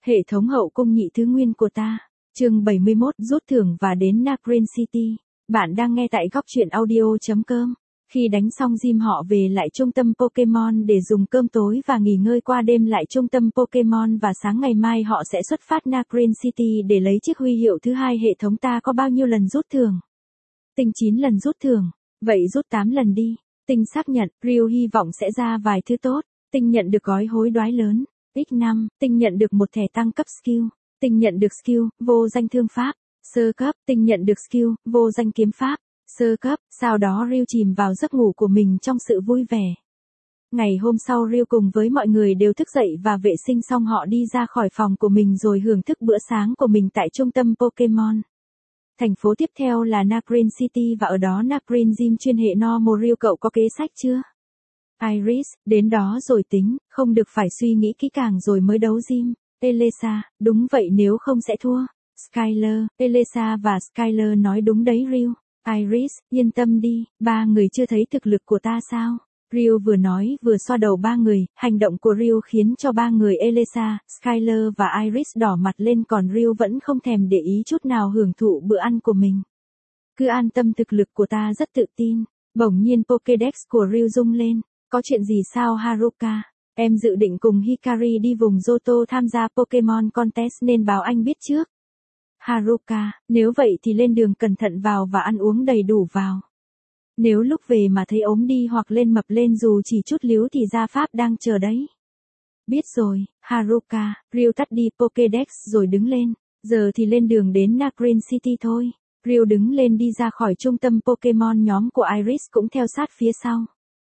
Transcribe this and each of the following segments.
Hệ thống hậu cung nhị thứ nguyên của ta. Chương 71 rút thưởng và đến Nacren City. Bạn đang nghe tại góc truyện audio.com. Khi đánh xong gym họ về lại trung tâm Pokemon để dùng cơm tối và nghỉ ngơi qua đêm lại trung tâm Pokemon và sáng ngày mai họ sẽ xuất phát Nacren City để lấy chiếc huy hiệu thứ hai. Hệ thống ta có bao nhiêu lần rút thưởng? Tinh 9 lần rút thưởng. Vậy rút 8 lần đi. Tinh xác nhận, Ryu hy vọng sẽ ra vài thứ tốt. Tinh nhận được gói hối đoái lớn. X5, Tinh nhận được một thẻ tăng cấp skill. Tinh nhận được skill, vô danh thương pháp. Sơ cấp, Tinh nhận được skill, vô danh kiếm pháp. Sơ cấp, sau đó Ryu chìm vào giấc ngủ của mình trong sự vui vẻ. Ngày hôm sau Ryu cùng với mọi người đều thức dậy và vệ sinh xong họ đi ra khỏi phòng của mình rồi hưởng thức bữa sáng của mình tại trung tâm Pokemon. Thành phố tiếp theo là Nacren City và ở đó Nacren Gym chuyên hệ normal. Ryu cậu có kế sách chưa? Iris, đến đó rồi tính, không được phải suy nghĩ kỹ càng rồi mới đấu gym. Elesa, đúng vậy nếu không sẽ thua. Skyler, Elesa và Skyler nói đúng đấy Ryu. Iris, yên tâm đi, ba người chưa thấy thực lực của ta sao? Ryu vừa nói vừa xoa đầu ba người, hành động của Ryu khiến cho ba người Elesa, Skyler và Iris đỏ mặt lên còn Ryu vẫn không thèm để ý chút nào hưởng thụ bữa ăn của mình. Cứ an tâm thực lực của ta rất tự tin. Bỗng nhiên Pokédex của Ryu rung lên. Có chuyện gì sao Haruka? Em dự định cùng Hikari đi vùng Johto tham gia Pokemon Contest nên báo anh biết trước. Haruka, nếu vậy thì lên đường cẩn thận vào và ăn uống đầy đủ vào. Nếu lúc về mà thấy ốm đi hoặc lên mập lên dù chỉ chút líu thì gia pháp đang chờ đấy. Biết rồi, Haruka. Ryu tắt đi Pokédex rồi đứng lên. Giờ thì lên đường đến Nacren City thôi. Ryu đứng lên đi ra khỏi trung tâm Pokemon, nhóm của Iris cũng theo sát phía sau.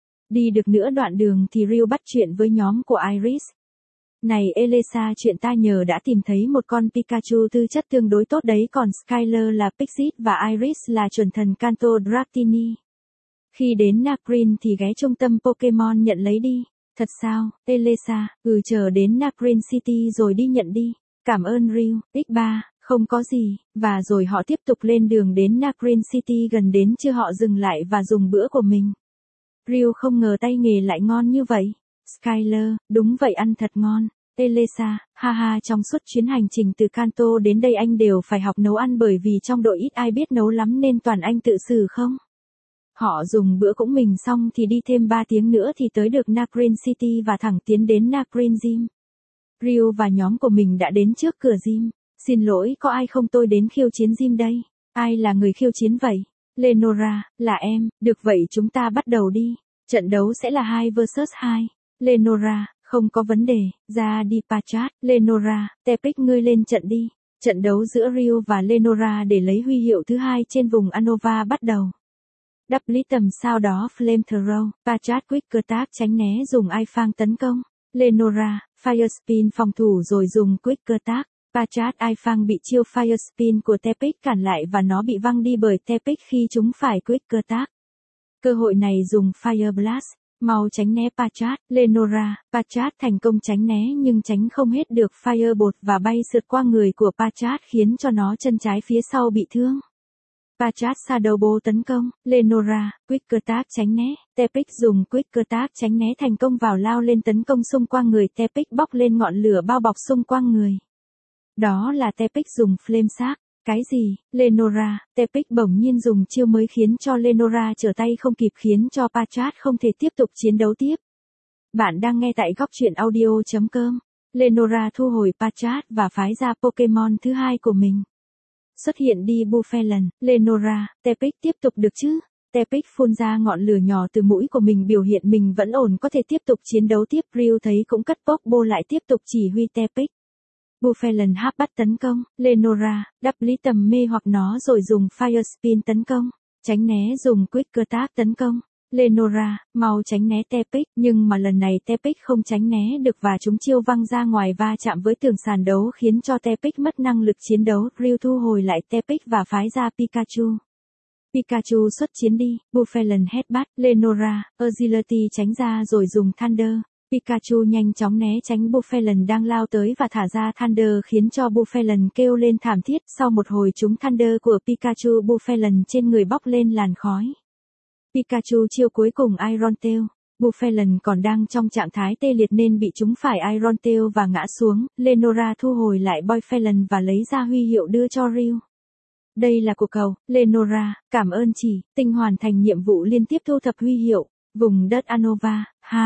Đi được nửa đoạn đường thì Ryu bắt chuyện với nhóm của Iris. Này Elesa, chuyện ta nhờ đã tìm thấy một con Pikachu tư chất tương đối tốt đấy, còn Skyler là Pixie và Iris là chuẩn thần Kanto Dratini. Khi đến Nacren thì ghé trung tâm Pokemon nhận lấy đi. Thật sao, Elesa? Chờ đến Nacren City rồi đi nhận đi. Cảm ơn Ryu. X3, không có gì. Và rồi họ tiếp tục lên đường đến Nacren City. Gần đến trưa họ dừng lại và dùng bữa của mình. Ryu không ngờ tay nghề lại ngon như vậy. Skyler, đúng vậy ăn thật ngon. Elesa, haha, trong suốt chuyến hành trình từ Kanto đến đây anh đều phải học nấu ăn bởi vì trong đội ít ai biết nấu lắm nên toàn anh tự xử không? Họ dùng bữa cũng mình xong thì đi thêm 3 tiếng nữa thì tới được Nacren City và thẳng tiến đến Nacren Gym. Ryu và nhóm của mình đã đến trước cửa gym. Xin lỗi, có ai không, tôi đến khiêu chiến gym đây. Ai là người khiêu chiến vậy? Lenora, là em. Được vậy chúng ta bắt đầu đi. Trận đấu sẽ là 2 vs 2. Lenora, không có vấn đề, ra đi Pachat. Lenora, Tepic ngươi lên trận đi. Trận đấu giữa Ryu và Lenora để lấy huy hiệu thứ hai trên vùng Unova bắt đầu. Đắp lý tầm sau đó Flamethrower, Pachat Quick Attack tránh né dùng Ifang tấn công. Lenora, Fire Spin phòng thủ rồi dùng Quick Attack. Pachat Ifang bị chiêu Fire Spin của Tepic cản lại và nó bị văng đi bởi Tepic khi chúng phải Quick Attack. Cơ hội này dùng Fire Blast. Mau tránh né Pachat. Lenora, Pachat thành công tránh né nhưng tránh không hết được Firebolt và bay sượt qua người của Pachat khiến cho nó chân trái phía sau bị thương. Pachat Shadow Ball tấn công. Lenora, Quick Attack tránh né. Tepic dùng Quick Attack tránh né thành công vào lao lên tấn công xung quanh người. Tepic bốc lên ngọn lửa bao bọc xung quanh người. Đó là Tepic dùng Flame Sack. Cái gì? Lenora, Tepic bỗng nhiên dùng chiêu mới khiến cho Lenora trở tay không kịp khiến cho Pachat không thể tiếp tục chiến đấu tiếp. Bạn đang nghe tại góc truyện audio.com. Lenora thu hồi Pachat và phái ra Pokemon thứ hai của mình. Xuất hiện đi Buffelen. Lenora, Tepic tiếp tục được chứ? Tepic phun ra ngọn lửa nhỏ từ mũi của mình biểu hiện mình vẫn ổn có thể tiếp tục chiến đấu tiếp. Ryu thấy cũng cất Pokeball lại tiếp tục chỉ huy Tepic. Buffelen háp bắt tấn công. Lenora, đắp lý tầm mê hoặc nó rồi dùng Fire Spin tấn công. Tránh né dùng Quick Attack tấn công. Lenora, mau tránh né Tepic. Nhưng mà lần này Tepic không tránh né được và chúng chiêu văng ra ngoài va chạm với tường sàn đấu khiến cho Tepic mất năng lực chiến đấu. Ryu thu hồi lại Tepic và phái ra Pikachu. Pikachu xuất chiến đi. Buffelen headbutt. Lenora, Agility tránh ra rồi dùng Thunder. Pikachu nhanh chóng né tránh Buffelen đang lao tới và thả ra Thunder khiến cho Buffelen kêu lên thảm thiết. Sau một hồi trúng Thunder của Pikachu, Buffelen trên người bốc lên làn khói. Pikachu chiêu cuối cùng Iron Tail. Buffelen còn đang trong trạng thái tê liệt nên bị trúng phải Iron Tail và ngã xuống. Lenora thu hồi lại Buffelen và lấy ra huy hiệu đưa cho Ryu. Đây là cuộc cầu, Lenora, cảm ơn chị, tinh hoàn thành nhiệm vụ liên tiếp thu thập huy hiệu. Vùng đất Anova,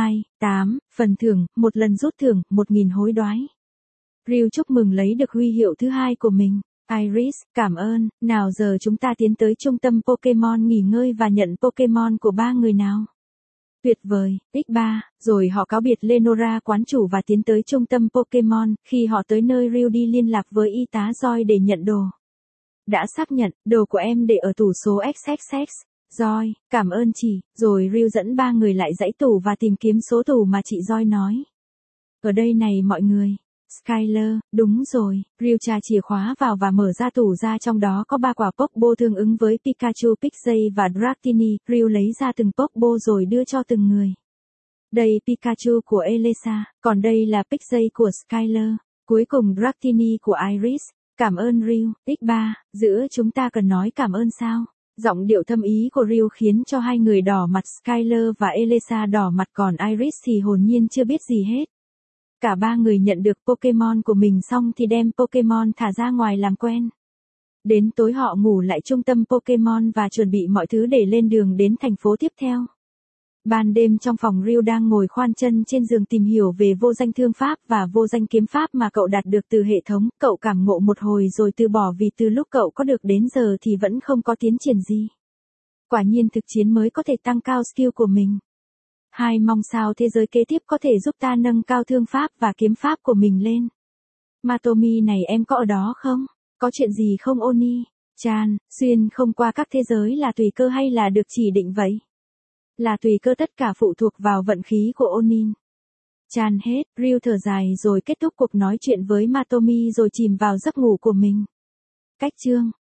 8, phần thưởng, 1 lần rút thưởng, 1000 hối đoái. Ryu chúc mừng lấy được huy hiệu thứ 2 của mình. Iris, cảm ơn, nào giờ chúng ta tiến tới trung tâm Pokemon nghỉ ngơi và nhận Pokemon của 3 người nào. Tuyệt vời, X3, rồi họ cáo biệt Lenora quán chủ và tiến tới trung tâm Pokemon. Khi họ tới nơi, Ryu đi liên lạc với y tá Joy để nhận đồ. Đã xác nhận, đồ của em để ở tủ số XXX. Joy, cảm ơn chị, rồi Ryu dẫn 3 người lại dãy tủ và tìm kiếm số tủ mà chị Joy nói. Ở đây này mọi người. Skyler, đúng rồi, Ryu tra chìa khóa vào và mở ra tủ ra, trong đó có 3 quả Pokeball tương ứng với Pikachu, Pixie và Dratini. Ryu lấy ra từng Pokeball rồi đưa cho từng người. Đây Pikachu của Elesa, còn đây là Pixie của Skyler, cuối cùng Dratini của Iris. Cảm ơn Ryu, X3, giữa chúng ta cần nói cảm ơn sao? Giọng điệu thâm ý của Ryu khiến cho hai người đỏ mặt, Skyler và Elesa đỏ mặt, còn Iris thì hồn nhiên chưa biết gì hết. Cả 3 người nhận được Pokemon của mình xong thì đem Pokemon thả ra ngoài làm quen. Đến tối họ ngủ lại trung tâm Pokemon và chuẩn bị mọi thứ để lên đường đến thành phố tiếp theo. Ban đêm trong phòng, Ryu đang ngồi khoan chân trên giường tìm hiểu về vô danh thương pháp và vô danh kiếm pháp mà cậu đạt được từ hệ thống. Cậu cảm ngộ một hồi rồi từ bỏ vì từ lúc cậu có được đến giờ thì vẫn không có tiến triển gì. Quả nhiên thực chiến mới có thể tăng cao skill của mình. Mong sao thế giới kế tiếp có thể giúp ta nâng cao thương pháp và kiếm pháp của mình lên. Matomi này, em có ở đó không? Có chuyện gì không Oni? Chan, xuyên không qua các thế giới là tùy cơ hay là được chỉ định vậy? Là tùy cơ, tất cả phụ thuộc vào vận khí của Onin. Chan hết, Ryu thở dài rồi kết thúc cuộc nói chuyện với Matomi rồi chìm vào giấc ngủ của mình. Cách chương